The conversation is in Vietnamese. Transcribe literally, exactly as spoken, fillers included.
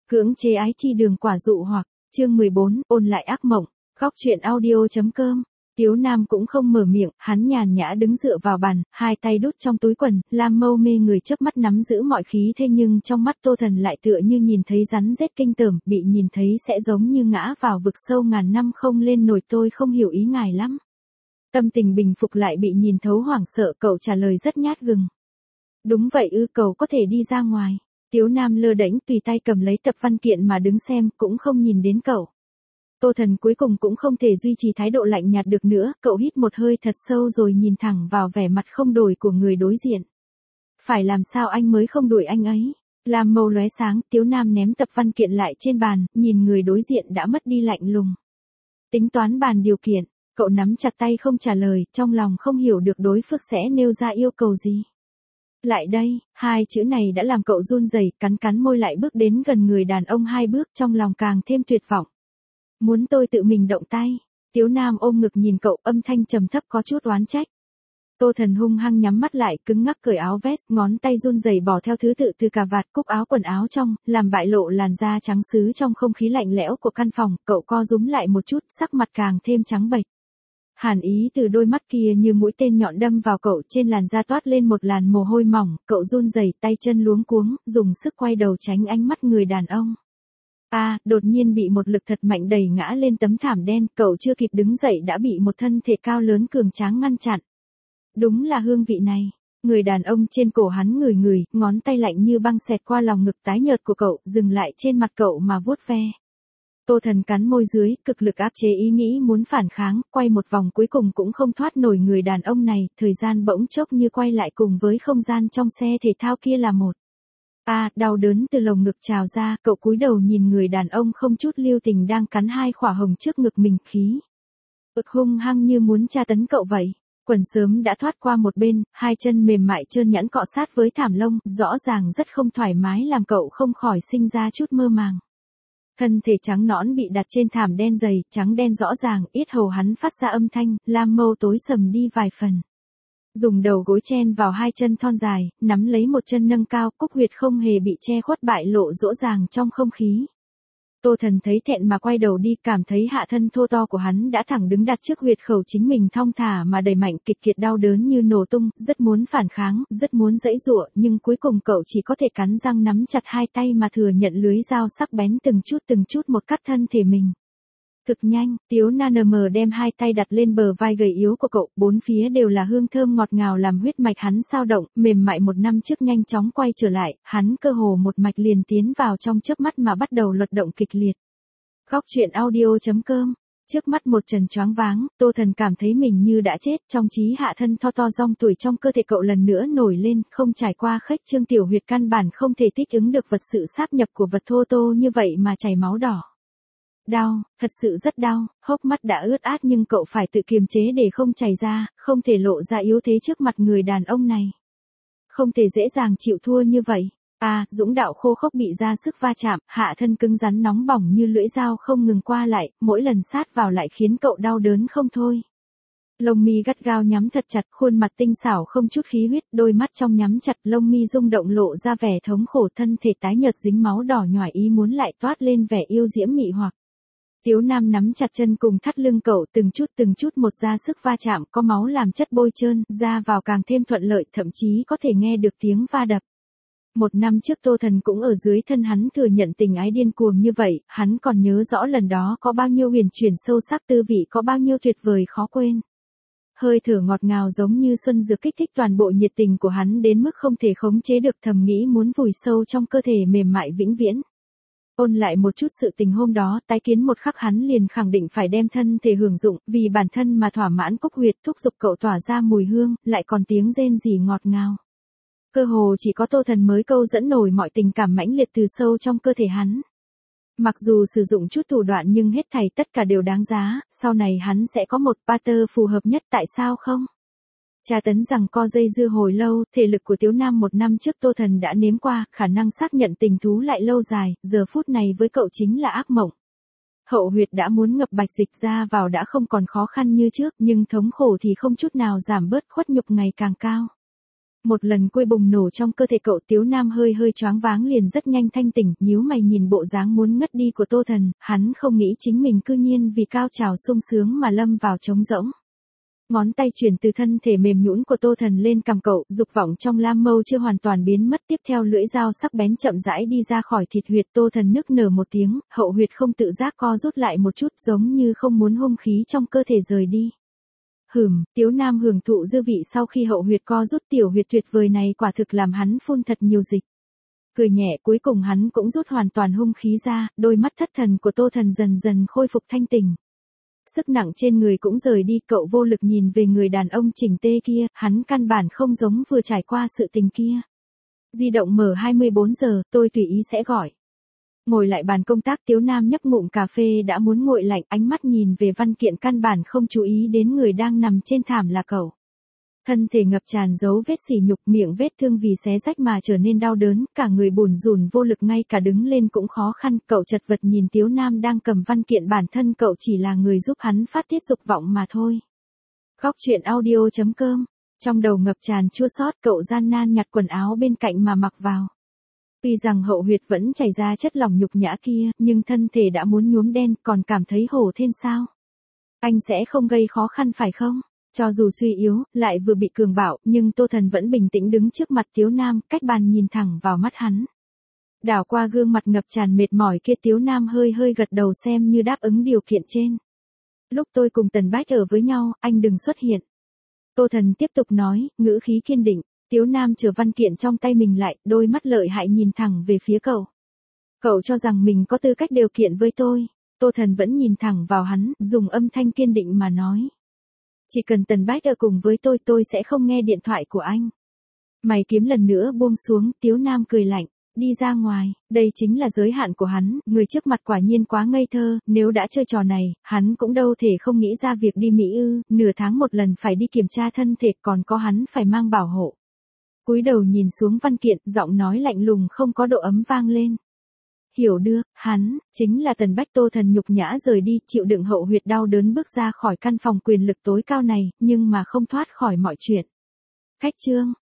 Cưỡng chế ái chi đường quả dụ hoặc, chương mười bốn, ôn lại ác mộng, góc truyện audio.com. Tiếu Nam cũng không mở miệng, hắn nhàn nhã đứng dựa vào bàn, hai tay đút trong túi quần, lam mâu mê người chớp mắt nắm giữ mọi khí, thế nhưng trong mắt Tô Thần lại tựa như nhìn thấy rắn rết kinh tởm, bị nhìn thấy sẽ giống như ngã vào vực sâu ngàn năm không lên nổi. Tôi không hiểu ý ngài lắm. Tâm tình bình phục lại bị nhìn thấu hoảng sợ, cậu trả lời rất nhát gừng. Đúng vậy ư, cậu có thể đi ra ngoài. Tiếu Nam lơ đễnh tùy tay cầm lấy tập văn kiện mà đứng xem, cũng không nhìn đến cậu. Tô Thần cuối cùng cũng không thể duy trì thái độ lạnh nhạt được nữa, cậu hít một hơi thật sâu rồi nhìn thẳng vào vẻ mặt không đổi của người đối diện. Phải làm sao anh mới không đuổi anh ấy? Làm màu lóe sáng, Tiếu Nam ném tập văn kiện lại trên bàn, nhìn người đối diện đã mất đi lạnh lùng. Tính toán bàn điều kiện, cậu nắm chặt tay không trả lời, trong lòng không hiểu được đối phương sẽ nêu ra yêu cầu gì. Lại đây, hai chữ này đã làm cậu run rẩy, cắn cắn môi lại bước đến gần người đàn ông hai bước, trong lòng càng thêm tuyệt vọng. Muốn tôi tự mình động tay? Tiếu Nam ôm ngực nhìn cậu, âm thanh trầm thấp có chút oán trách. Tô Thần hung hăng nhắm mắt lại, cứng ngắc cởi áo vest, ngón tay run rẩy bỏ theo thứ tự từ cà vạt, cúc áo quần áo trong, làm bại lộ làn da trắng sứ trong không khí lạnh lẽo của căn phòng. Cậu co rúm lại một chút, sắc mặt càng thêm trắng bệch. Hàn ý từ đôi mắt kia như mũi tên nhọn đâm vào cậu, trên làn da toát lên một làn mồ hôi mỏng, cậu run rẩy, tay chân luống cuống, dùng sức quay đầu tránh ánh mắt người đàn ông. A, à, đột nhiên bị một lực thật mạnh đẩy ngã lên tấm thảm đen, cậu chưa kịp đứng dậy đã bị một thân thể cao lớn cường tráng ngăn chặn. Đúng là hương vị này. Người đàn ông trên cổ hắn ngửi ngửi, ngón tay lạnh như băng xẹt qua lòng ngực tái nhợt của cậu, dừng lại trên mặt cậu mà vuốt ve. Tô Thần cắn môi dưới, cực lực áp chế ý nghĩ muốn phản kháng, quay một vòng cuối cùng cũng không thoát nổi người đàn ông này, thời gian bỗng chốc như quay lại cùng với không gian trong xe thể thao kia là một. A, à, đau đớn từ lồng ngực trào ra, cậu cúi đầu nhìn người đàn ông không chút lưu tình đang cắn hai khỏa hồng trước ngực mình, khí ực hung hăng như muốn tra tấn cậu vậy. Quần sớm đã thoát qua một bên, hai chân mềm mại trơn nhẵn cọ sát với thảm lông, rõ ràng rất không thoải mái làm cậu không khỏi sinh ra chút mơ màng. Thân thể trắng nõn bị đặt trên thảm đen dày, trắng đen rõ ràng, yết hầu hắn phát ra âm thanh, lam mâu tối sầm đi vài phần. Dùng đầu gối chen vào hai chân thon dài, nắm lấy một chân nâng cao, cúc huyệt không hề bị che khuất bại lộ rõ ràng trong không khí. Tô Thần thấy thẹn mà quay đầu đi, cảm thấy hạ thân thô to của hắn đã thẳng đứng đặt trước huyệt khẩu chính mình, thong thả mà đẩy mạnh, kịch kiệt đau đớn như nổ tung, rất muốn phản kháng, rất muốn giãy giụa, nhưng cuối cùng cậu chỉ có thể cắn răng nắm chặt hai tay mà thừa nhận lưới dao sắc bén từng chút từng chút một cắt thân thể mình. Thực nhanh, Tiếu Nam đem hai tay đặt lên bờ vai gầy yếu của cậu, bốn phía đều là hương thơm ngọt ngào làm huyết mạch hắn xao động, mềm mại một năm trước nhanh chóng quay trở lại, hắn cơ hồ một mạch liền tiến vào trong chớp mắt mà bắt đầu luật động kịch liệt. Góc truyện audio.com. Trước mắt một trần choáng váng, Tô Thần cảm thấy mình như đã chết, trong trí hạ thân to to rong tuổi trong cơ thể cậu lần nữa nổi lên, không trải qua khuếch trương tiểu huyệt căn bản không thể thích ứng được vật sự sáp nhập của vật thô tô như vậy mà chảy máu đỏ. Đau, thật sự rất đau, hốc mắt đã ướt át nhưng cậu phải tự kiềm chế để không chảy ra, không thể lộ ra yếu thế trước mặt người đàn ông này. Không thể dễ dàng chịu thua như vậy. À, dũng đạo khô khốc bị ra sức va chạm, hạ thân cứng rắn nóng bỏng như lưỡi dao không ngừng qua lại, mỗi lần sát vào lại khiến cậu đau đớn không thôi. Lông mi gắt gao nhắm thật chặt, khuôn mặt tinh xảo không chút khí huyết, đôi mắt trong nhắm chặt, lông mi rung động lộ ra vẻ thống khổ, thân thể tái nhợt dính máu đỏ nhòi ý muốn lại toát lên vẻ yêu diễm mị hoặc. Tiếu Nam nắm chặt chân cùng thắt lưng cậu, từng chút từng chút một ra sức va chạm, có máu làm chất bôi trơn, ra vào càng thêm thuận lợi, thậm chí có thể nghe được tiếng va đập. Một năm trước Tô Thần cũng ở dưới thân hắn thừa nhận tình ái điên cuồng như vậy, hắn còn nhớ rõ lần đó có bao nhiêu huyền chuyển sâu sắc, tư vị có bao nhiêu tuyệt vời khó quên. Hơi thở ngọt ngào giống như xuân dược kích thích toàn bộ nhiệt tình của hắn đến mức không thể khống chế được, thầm nghĩ muốn vùi sâu trong cơ thể mềm mại vĩnh viễn. Ôn lại một chút sự tình hôm đó, tái kiến một khắc hắn liền khẳng định phải đem thân thể hưởng dụng, vì bản thân mà thỏa mãn cúc huyệt, thúc giục cậu tỏa ra mùi hương, lại còn tiếng rên rỉ ngọt ngào. Cơ hồ chỉ có Tô Thần mới câu dẫn nổi mọi tình cảm mãnh liệt từ sâu trong cơ thể hắn. Mặc dù sử dụng chút thủ đoạn nhưng hết thảy tất cả đều đáng giá, sau này hắn sẽ có một partner phù hợp nhất, tại sao không? Tra tấn rằng co dây dưa hồi lâu, thể lực của Tiếu Nam một năm trước Tô Thần đã nếm qua, khả năng xác nhận tình thú lại lâu dài, giờ phút này với cậu chính là ác mộng. Hậu huyệt đã muốn ngập bạch dịch ra vào đã không còn khó khăn như trước, nhưng thống khổ thì không chút nào giảm bớt, khuất nhục ngày càng cao. Một lần quê bùng nổ trong cơ thể cậu, Tiếu Nam hơi hơi choáng váng liền rất nhanh thanh tỉnh, nhíu mày nhìn bộ dáng muốn ngất đi của Tô Thần, hắn không nghĩ chính mình cư nhiên vì cao trào sung sướng mà lâm vào trống rỗng. Ngón tay chuyển từ thân thể mềm nhũn của Tô Thần lên cằm cậu, dục vọng trong lam mâu chưa hoàn toàn biến mất, tiếp theo lưỡi dao sắc bén chậm rãi đi ra khỏi thịt huyệt. Tô Thần nức nở một tiếng, hậu huyệt không tự giác co rút lại một chút, giống như không muốn hung khí trong cơ thể rời đi. Hửm, Tiếu Nam hưởng thụ dư vị sau khi hậu huyệt co rút, tiểu huyệt tuyệt vời này quả thực làm hắn phun thật nhiều dịch. Cười nhẹ, cuối cùng hắn cũng rút hoàn toàn hung khí ra, đôi mắt thất thần của Tô Thần dần dần khôi phục thanh tỉnh. Sức nặng trên người cũng rời đi, cậu vô lực nhìn về người đàn ông chỉnh tê kia, hắn căn bản không giống vừa trải qua sự tình kia. Di động mở hai mươi bốn giờ, tôi tùy ý sẽ gọi. Ngồi lại bàn công tác, Tiếu Nam nhấp ngụm cà phê đã muốn nguội lạnh, ánh mắt nhìn về văn kiện căn bản không chú ý đến người đang nằm trên thảm là cậu. Thân thể ngập tràn dấu vết sỉ nhục, miệng vết thương vì xé rách mà trở nên đau đớn, cả người bủn rủn vô lực, ngay cả đứng lên cũng khó khăn. Cậu chật vật nhìn Tiếu Nam đang cầm văn kiện, bản thân cậu chỉ là người giúp hắn phát tiết dục vọng mà thôi. Góc truyện audio chấm com. Trong đầu ngập tràn chua xót, cậu gian nan nhặt quần áo bên cạnh mà mặc vào. Tuy rằng hậu huyệt vẫn chảy ra chất lỏng nhục nhã kia, nhưng thân thể đã muốn nhuốm đen, còn cảm thấy hổ thẹn sao? Anh sẽ không gây khó khăn phải không? Cho dù suy yếu, lại vừa bị cường bạo, nhưng Tô Thần vẫn bình tĩnh đứng trước mặt Tiếu Nam, cách bàn nhìn thẳng vào mắt hắn. Đảo qua gương mặt ngập tràn mệt mỏi kia, Tiếu Nam hơi hơi gật đầu xem như đáp ứng điều kiện trên. Lúc tôi cùng Tần Bách ở với nhau, anh đừng xuất hiện. Tô Thần tiếp tục nói, ngữ khí kiên định. Tiếu Nam chờ văn kiện trong tay mình lại, đôi mắt lợi hại nhìn thẳng về phía cậu. Cậu cho rằng mình có tư cách điều kiện với tôi. Tô Thần vẫn nhìn thẳng vào hắn, dùng âm thanh kiên định mà nói. Chỉ cần Tần Bách ở cùng với tôi, tôi sẽ không nghe điện thoại của anh. Mày kiếm lần nữa buông xuống, Tiếu Nam cười lạnh, đi ra ngoài, đây chính là giới hạn của hắn, người trước mặt quả nhiên quá ngây thơ, nếu đã chơi trò này, hắn cũng đâu thể không nghĩ ra việc đi Mỹ ư, nửa tháng một lần phải đi kiểm tra thân thể, còn có hắn phải mang bảo hộ. Cúi đầu nhìn xuống văn kiện, giọng nói lạnh lùng không có độ ấm vang lên. Hiểu được, hắn, chính là Tần Bách. Tô Thần nhục nhã rời đi, chịu đựng hậu huyệt đau đớn bước ra khỏi căn phòng quyền lực tối cao này, nhưng mà không thoát khỏi mọi chuyện. Khách trương,